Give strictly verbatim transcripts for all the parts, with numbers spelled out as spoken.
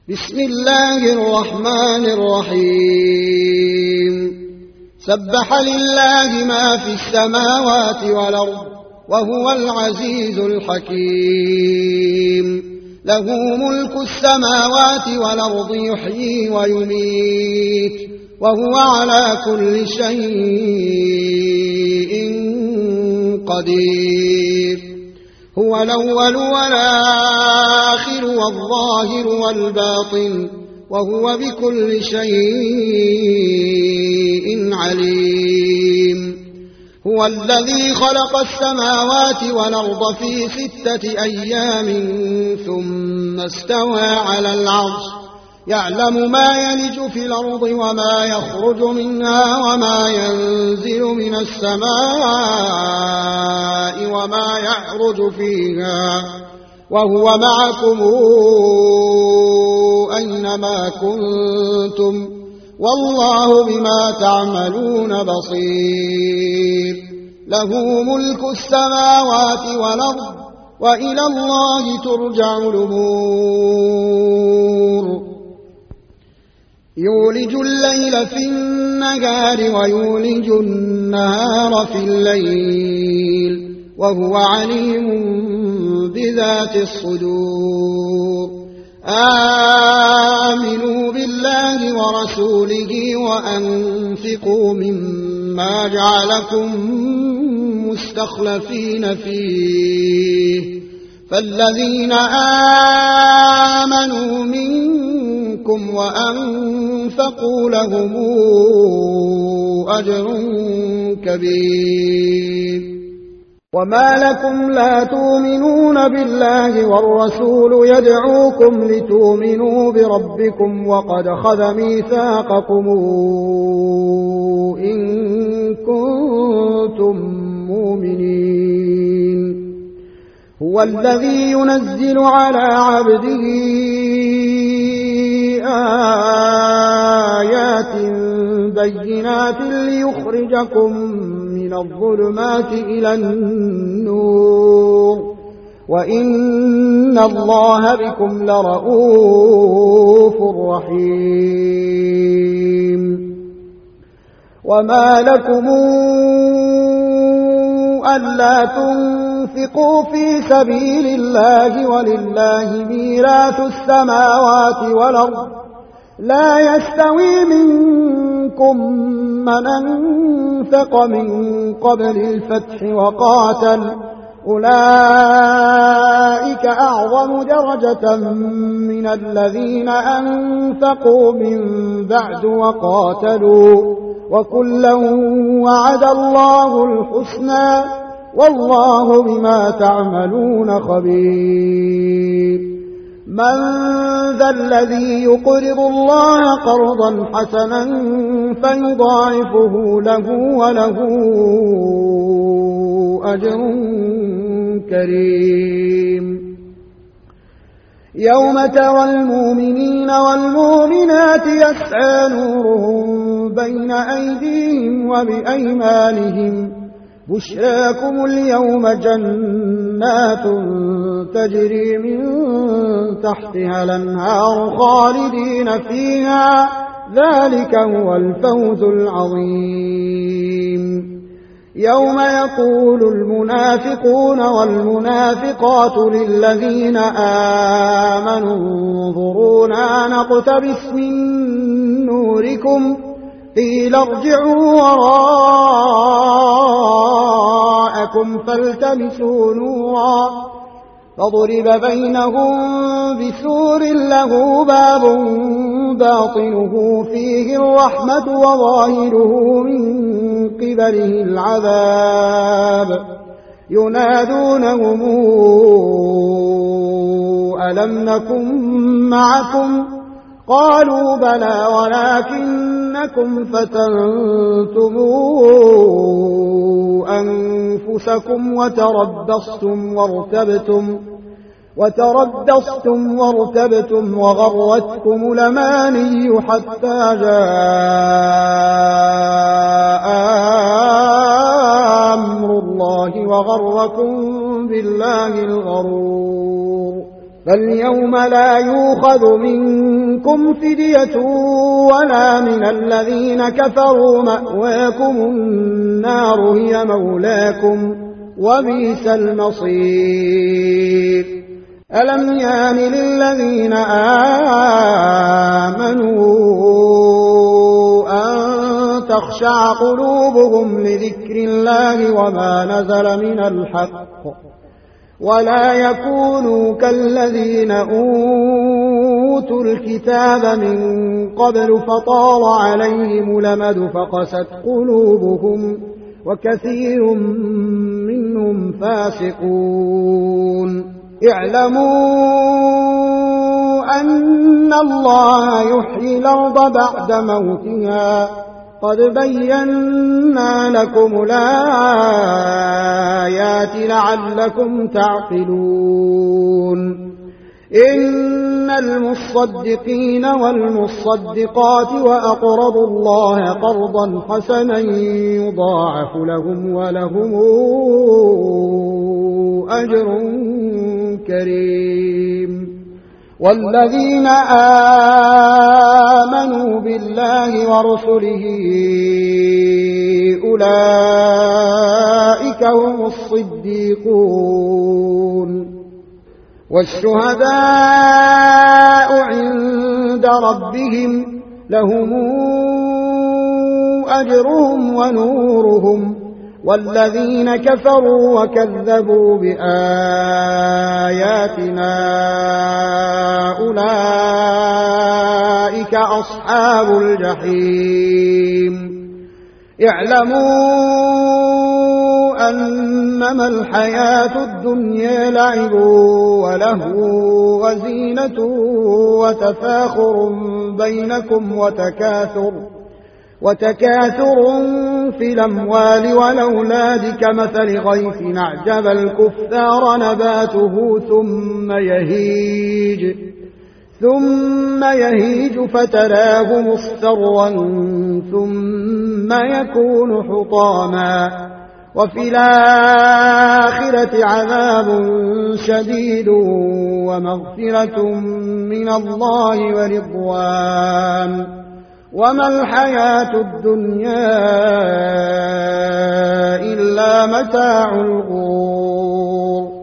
بسم الله الرحمن الرحيم سبح لله ما في السماوات والأرض وهو العزيز الحكيم له ملك السماوات والأرض يحيي ويميت وهو على كل شيء قدير هو الأول والآخر والظاهر والباطن وهو بكل شيء عليم هو الذي خلق السماوات والأرض في ستة أيام ثم استوى على العرش يعلم ما يلج في الأرض وما يخرج منها وما ينزل من السماء وما يعرج فيها وهو معكم أينما كنتم والله بما تعملون بصير له ملك السماوات والأرض وإلى الله ترجع الأمور يولج الليل في النهار ويولج النهار في الليل وهو عليم بذات الصدور آمنوا بالله ورسوله وأنفقوا مما جعلكم مستخلفين فيه فالذين آمنوا منكم وأنفقوا لهم أجر كبير وما لكم لا تؤمنون بالله والرسول يدعوكم لتؤمنوا بربكم وقد خذ ميثاقكم إن كنتم مؤمنين هو الذي ينزل على عبده آيات بينات ليخرجكم من الظلمات إلى النور وإن الله بكم لرؤوف رحيم وما لكم ألا تنفقوا في سبيل الله ولله ميراث السماوات والأرض لا يستوي منكم من أنفق من قبل الفتح وقاتل أولئك أعظم درجة من الذين أنفقوا من بعد وقاتلوا وكلا وعد الله الحسنى والله بما تعملون خبير من ذا الذي يقرض الله قرضا حسنا فيضاعفه له وله أجر كريم يوم ترى المؤمنين والمؤمنات يسعى نورهم بين أيديهم وبأيمانهم بشراكم اليوم جنات تجري من تحتها الأنهار خالدين فيها ذلك هو الفوز العظيم يوم يقول المنافقون والمنافقات للذين آمنوا انظرونا نقتبس من نوركم قيل ارجعوا وراءكم فالتمسوا نورا فضرب بينهم بسور له باب باطنه فيه الرحمة وظاهره من قبله العذاب ينادونهم ألم نكن معكم قالوا بلى ولكنكم فتنتم أنفسكم وتربصتم وارتبتم وتربصتم وارتبتم وغرتكم الأماني حتى جاء أمر الله وغركم بالله الغرور فاليوم لا يؤخذ منكم فدية ولا من الذين كفروا، مأواكم النار هي مولاكم وبئس المصير. ألم يان للذين آمنوا أن تخشع قلوبهم لذكر الله وما نزل من الحق، ولا يكونوا كالذين أوتوا الكتاب من قبل فطال عليهم الأمد فقست قلوبهم وكثير منهم فاسقون. اعلموا أن الله يحيي الأرض بعد موتها، قد بينا لكم الآيات لعلكم تعقلون. إن المصدقين والمصدقات وأقرضوا الله قرضا حسنا يضاعف لهم ولهم أجر كريم. والذين آمنوا بالله ورسله أولئك هم الصديقون والشهداء عند ربهم، لهم أجرهم ونورهم. والذين كفروا وكذبوا بآياتنا أولئك أصحاب الجحيم. اعلموا أنما الحياة الدنيا لعب ولهو وزينة وتفاخر بينكم وتكاثر وتكاثر في الأموال والأولاد كمثل غيث أعجب الكفار نباته ثم يهيج ثم يهيج فتراه مصفرا ثم يكون حطاما، وفي الآخرة عذاب شديد ومغفرة من الله ورضوان، وما الحياة الدنيا إلا متاع الغرور.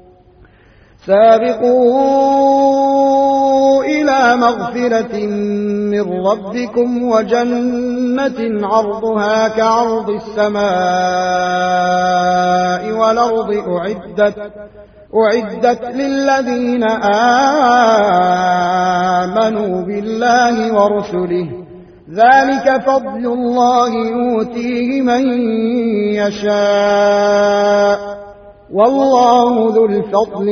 سابقوا إلى مغفرة من ربكم وجنة عرضها كعرض السماء والأرض أعدت أعدت للذين آمنوا بالله ورسله، ذلك فضل الله يؤتيه من يشاء والله ذو الفضل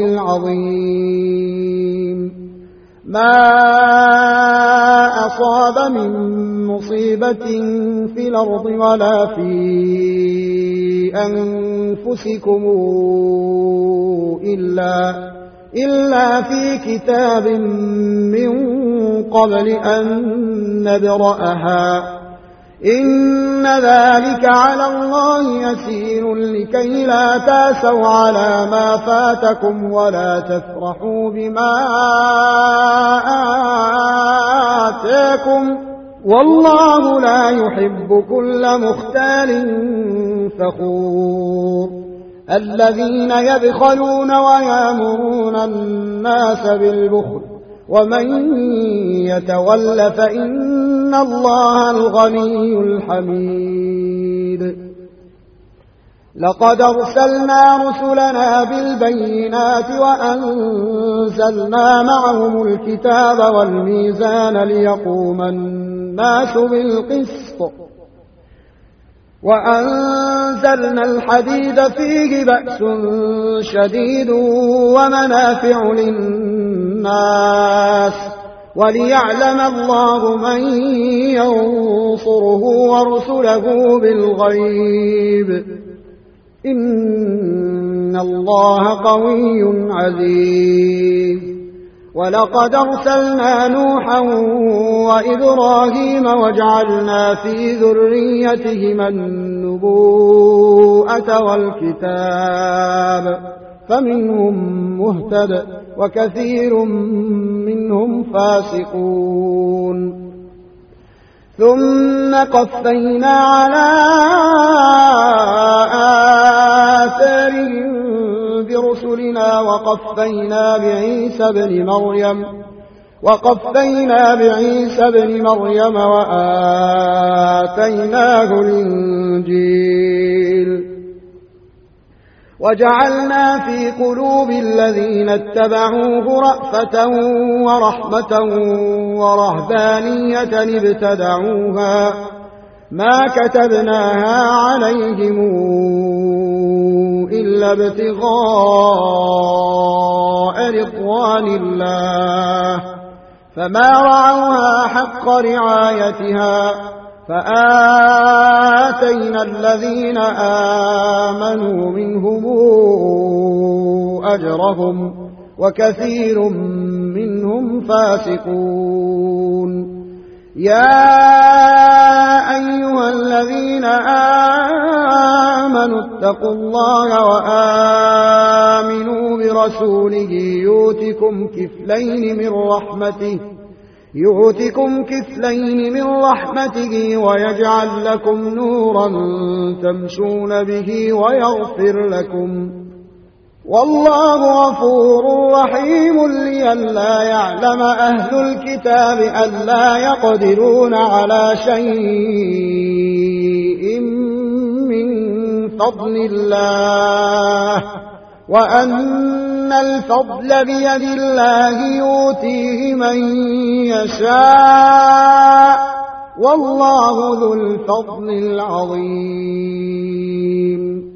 العظيم. ما أصاب من مصيبة في الأرض ولا في أنفسكم إلا إلا في كتاب من قبل أن نبرأها، إن ذلك على الله يسير لكي لا تاسوا على ما فاتكم ولا تفرحوا بما آتاكم، والله لا يحب كل مختال فخور. الذين يبخلون ويأمرون الناس بالبخل ومن يتول فإن الله الغني الحميد. لقد أرسلنا رسلنا بالبينات وأنزلنا معهم الكتاب والميزان ليقوم الناس بالقسط، وأنزلنا الحديد فيه بأس شديد ومنافع للناس وليعلم الله من ينصره ورسله بالغيب، إن الله قوي عزيز. ولقد أرسلنا نوحا وإبراهيم وجعلنا في ذريتهما النبوءة والكتاب، فمنهم مهتد وكثير منهم فاسقون ثم قفينا على آثارهم برسلنا وقفينا بعيسى بن مريم وقفينا بعيسى بن مريم وآتيناه الإنجيل وجعلنا في قلوب الذين اتبعوه رأفة ورحمة ورهبانية ابتدعوها ما كتبناها عليهم إلا ابتغاء رضوان الله فما رعوها حق رعايتها فآتينا الذين آمنوا منهم أجرهم وكثير منهم فاسقون يا أيها الذين آمنوا اتقوا الله وآمنوا برسوله يؤتكم كفلين من رحمته يؤتكم كفلين من رحمته ويجعل لكم نورا تمشون به ويغفر لكم والله غفور رحيم لئلا يعلم أهل الكتاب ألا يقدرون على شيء من فضل الله وأن الفضل بيد الله يؤتيه من يشاء والله ذو الفضل العظيم